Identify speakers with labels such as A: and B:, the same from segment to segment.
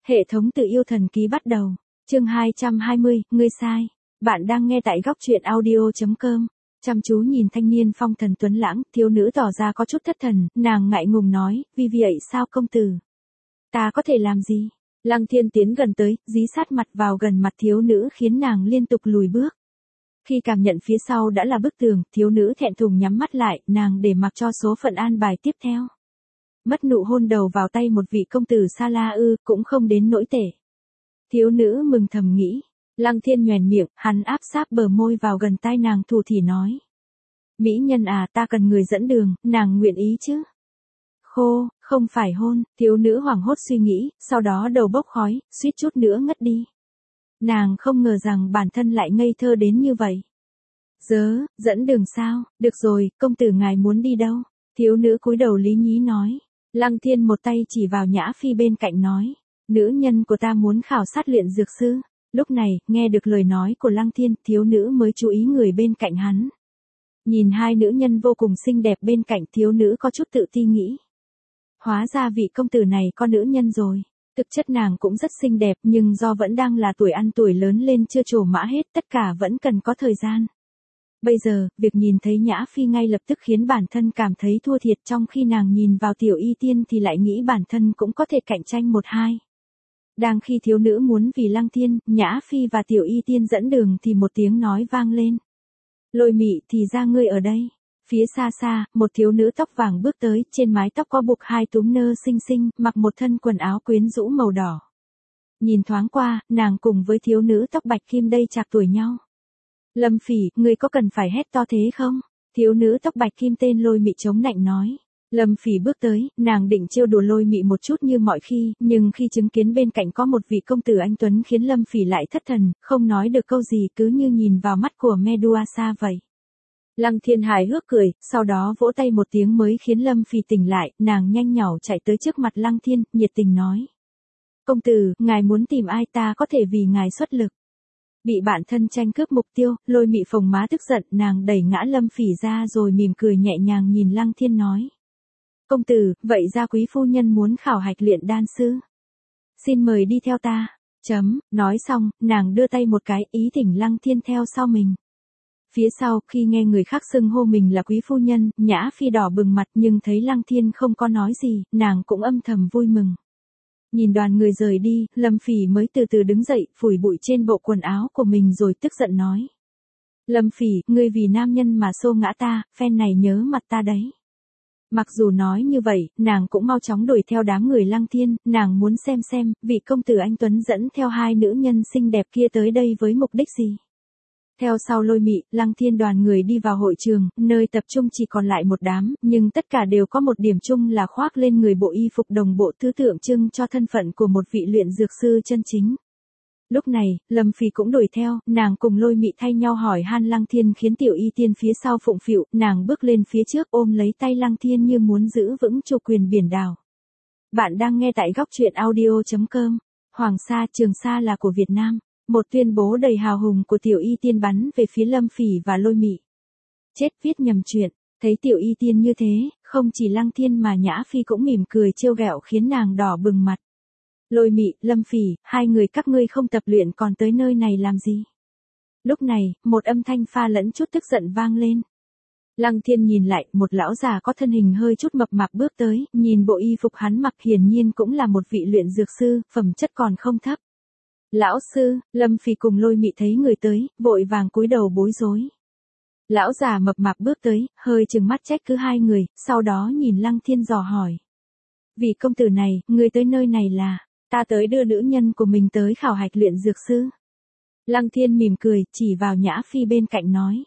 A: Hệ thống tự yêu thần ký bắt đầu. Chương 220, ngươi sai. Bạn đang nghe tại góc truyện audio.com. Chăm chú nhìn thanh niên phong thần tuấn lãng, thiếu nữ tỏ ra có chút thất thần, nàng ngại ngùng nói, vì vậy sao công tử? Ta có thể làm gì? Lăng Thiên tiến gần tới, dí sát mặt vào gần mặt thiếu nữ khiến nàng liên tục lùi bước. Khi cảm nhận phía sau đã là bức tường, thiếu nữ thẹn thùng nhắm mắt lại, nàng để mặc cho số phận an bài tiếp theo. Mất nụ hôn đầu vào tay một vị công tử xa la ư, cũng không đến nỗi tệ. Thiếu nữ mừng thầm nghĩ. Lăng Thiên nhoẻn miệng, hắn áp sát bờ môi vào gần tai nàng thủ thỉ nói. Mỹ nhân à, ta cần người dẫn đường, nàng nguyện ý chứ? Khô, không phải hôn, thiếu nữ hoảng hốt suy nghĩ, sau đó đầu bốc khói, suýt chút nữa ngất đi. Nàng không ngờ rằng bản thân lại ngây thơ đến như vậy. Dẫn đường sao? Được rồi, công tử ngài muốn đi đâu? Thiếu nữ cúi đầu lý nhí nói. Lăng Thiên một tay chỉ vào Nhã Phi bên cạnh nói. Nữ nhân của ta muốn khảo sát luyện dược sư. Lúc này, nghe được lời nói của Lăng Thiên, thiếu nữ mới chú ý người bên cạnh hắn. Nhìn hai nữ nhân vô cùng xinh đẹp bên cạnh, thiếu nữ có chút tự ti nghĩ. Hóa ra vị công tử này có nữ nhân rồi. Thực chất nàng cũng rất xinh đẹp, nhưng do vẫn đang là tuổi ăn tuổi lớn lên chưa trổ mã hết, tất cả vẫn cần có thời gian. Bây giờ, việc nhìn thấy Nhã Phi ngay lập tức khiến bản thân cảm thấy thua thiệt, trong khi nàng nhìn vào Tiểu Y Tiên thì lại nghĩ bản thân cũng có thể cạnh tranh một hai. Đang khi thiếu nữ muốn vì Lăng Thiên, Nhã Phi và Tiểu Y Tiên dẫn đường thì một tiếng nói vang lên. Lôi Mị, thì ra ngươi ở đây. Phía xa xa, một thiếu nữ tóc vàng bước tới, trên mái tóc có buộc hai túm nơ xinh xinh, mặc một thân quần áo quyến rũ màu đỏ. Nhìn thoáng qua, nàng cùng với thiếu nữ tóc bạch kim đây chạc tuổi nhau. Lâm Phỉ, ngươi có cần phải hét to thế không? Thiếu nữ tóc bạch kim tên Lôi Mị chống nạnh nói. Lâm Phỉ bước tới, nàng định trêu đùa Lôi Mị một chút như mọi khi, nhưng khi chứng kiến bên cạnh có một vị công tử anh tuấn khiến Lâm Phỉ lại thất thần, không nói được câu gì, cứ như nhìn vào mắt của Medusa vậy. Lăng Thiên hài hước cười, sau đó vỗ tay một tiếng mới khiến Lâm Phỉ tỉnh lại, nàng nhanh nhảu chạy tới trước mặt Lăng Thiên, nhiệt tình nói. Công tử, ngài muốn tìm ai, ta có thể vì ngài xuất lực. Bị bạn thân tranh cướp mục tiêu, Lôi Mị phồng má tức giận, nàng đẩy ngã Lâm Phỉ ra rồi mỉm cười nhẹ nhàng nhìn Lăng Thiên nói. Công tử, vậy ra quý phu nhân muốn khảo hạch luyện đan sư. Xin mời đi theo ta. Nói xong, nàng đưa tay một cái, ý thỉnh Lăng Thiên theo sau mình. Phía sau, khi nghe người khác xưng hô mình là quý phu nhân, Nhã Phi đỏ bừng mặt nhưng thấy Lăng Thiên không có nói gì, nàng cũng âm thầm vui mừng. Nhìn đoàn người rời đi, Lâm Phỉ mới từ từ đứng dậy, phủi bụi trên bộ quần áo của mình rồi tức giận nói. Lâm Phỉ, ngươi vì nam nhân mà xô ngã ta, phen này nhớ mặt ta đấy. Mặc dù nói như vậy, nàng cũng mau chóng đuổi theo đám người Lăng Thiên, nàng muốn xem, vị công tử anh tuấn dẫn theo hai nữ nhân xinh đẹp kia tới đây với mục đích gì. Theo sau Lôi Mị, Lăng Thiên đoàn người đi vào hội trường, nơi tập trung chỉ còn lại một đám, nhưng tất cả đều có một điểm chung là khoác lên người bộ y phục đồng bộ thứ tượng trưng cho thân phận của một vị luyện dược sư chân chính. Lúc này, Lâm Phỉ cũng đuổi theo, nàng cùng Lôi Mị thay nhau hỏi han Lăng Thiên khiến Tiểu Y Tiên phía sau phụng phịu, nàng bước lên phía trước ôm lấy tay Lăng Thiên như muốn giữ vững chủ quyền biển đảo. Bạn đang nghe tại góc truyện audio.com. Hoàng Sa, Trường Sa là của Việt Nam. Một tuyên bố đầy hào hùng của Tiểu Y Tiên bắn về phía Lâm Phỉ và Lôi Mị. Chết, viết nhầm chuyện. Thấy Tiểu Y Tiên như thế, không chỉ Lăng Thiên mà Nhã Phi cũng mỉm cười trêu ghẹo khiến nàng đỏ bừng mặt. Lôi Mị, Lâm Phỉ, hai người các ngươi không tập luyện còn tới nơi này làm gì? Lúc này, một âm thanh pha lẫn chút tức giận vang lên. Lăng Thiên nhìn lại, một lão già có thân hình hơi chút mập mạp bước tới, nhìn bộ y phục hắn mặc hiển nhiên cũng là một vị luyện dược sư, phẩm chất còn không thấp. Lão sư, Lâm Phỉ cùng Lôi Mị thấy người tới, vội vàng cúi đầu bối rối. Lão già mập mạp bước tới, hơi trừng mắt trách cứ hai người, sau đó nhìn Lăng Thiên dò hỏi. Vị công tử này, ngươi tới nơi này là, ta tới đưa nữ nhân của mình tới khảo hạch luyện dược sư. Lăng Thiên mỉm cười, chỉ vào Nhã Phi bên cạnh nói.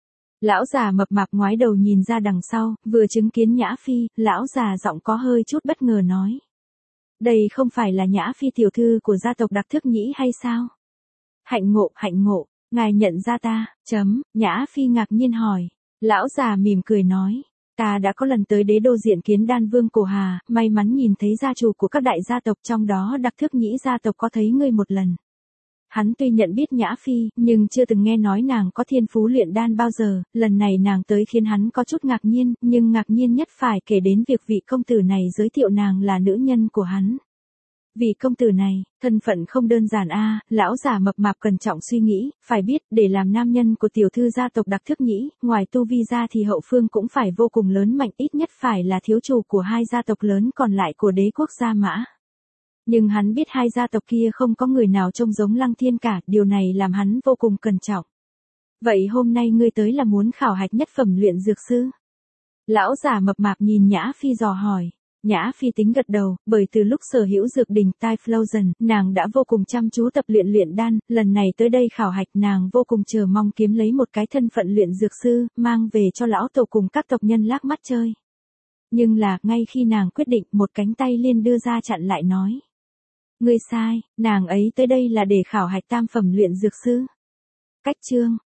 A: Lão già mập mạp ngoái đầu nhìn ra đằng sau, vừa chứng kiến Nhã Phi, lão già giọng có hơi chút bất ngờ nói. Đây không phải là Nhã Phi tiểu thư của gia tộc Đặc Thức Nhĩ hay sao? Hạnh ngộ, ngài nhận ra ta, Nhã Phi ngạc nhiên hỏi. Lão già mỉm cười nói. Ta đã có lần tới đế đô diện kiến Đan Vương Cổ Hà, may mắn nhìn thấy gia chủ của các đại gia tộc trong đó Đặc Thức Nhĩ gia tộc có thấy ngươi một lần. Hắn tuy nhận biết Nhã Phi, nhưng chưa từng nghe nói nàng có thiên phú luyện đan bao giờ, lần này nàng tới khiến hắn có chút ngạc nhiên, nhưng ngạc nhiên nhất phải kể đến việc vị công tử này giới thiệu nàng là nữ nhân của hắn. Vị công tử này, thân phận không đơn giản a, lão già mập mạp cẩn trọng suy nghĩ, phải biết, để làm nam nhân của tiểu thư gia tộc đặc thức nhĩ, ngoài tu vi ra thì hậu phương cũng phải vô cùng lớn mạnh, ít nhất phải là thiếu chủ của hai gia tộc lớn còn lại của đế quốc Gia Mã. Nhưng hắn biết hai gia tộc kia không có người nào trông giống Lăng Thiên cả, điều này làm hắn vô cùng cẩn trọng. Vậy hôm nay ngươi tới là muốn khảo hạch nhất phẩm luyện dược sư? Lão già mập mạp nhìn Nhã Phi dò hỏi. Nhã Phi tính gật đầu, bởi từ lúc sở hữu dược đỉnh Typhlosion, nàng đã vô cùng chăm chú tập luyện đan, lần này tới đây khảo hạch nàng vô cùng chờ mong kiếm lấy một cái thân phận luyện dược sư, mang về cho lão tổ cùng các tộc nhân lác mắt chơi. Nhưng là, ngay khi nàng quyết định, một cánh tay liên đưa ra chặn lại nói. Ngươi sai, nàng ấy tới đây là để khảo hạch tam phẩm luyện dược sư. Cách chương.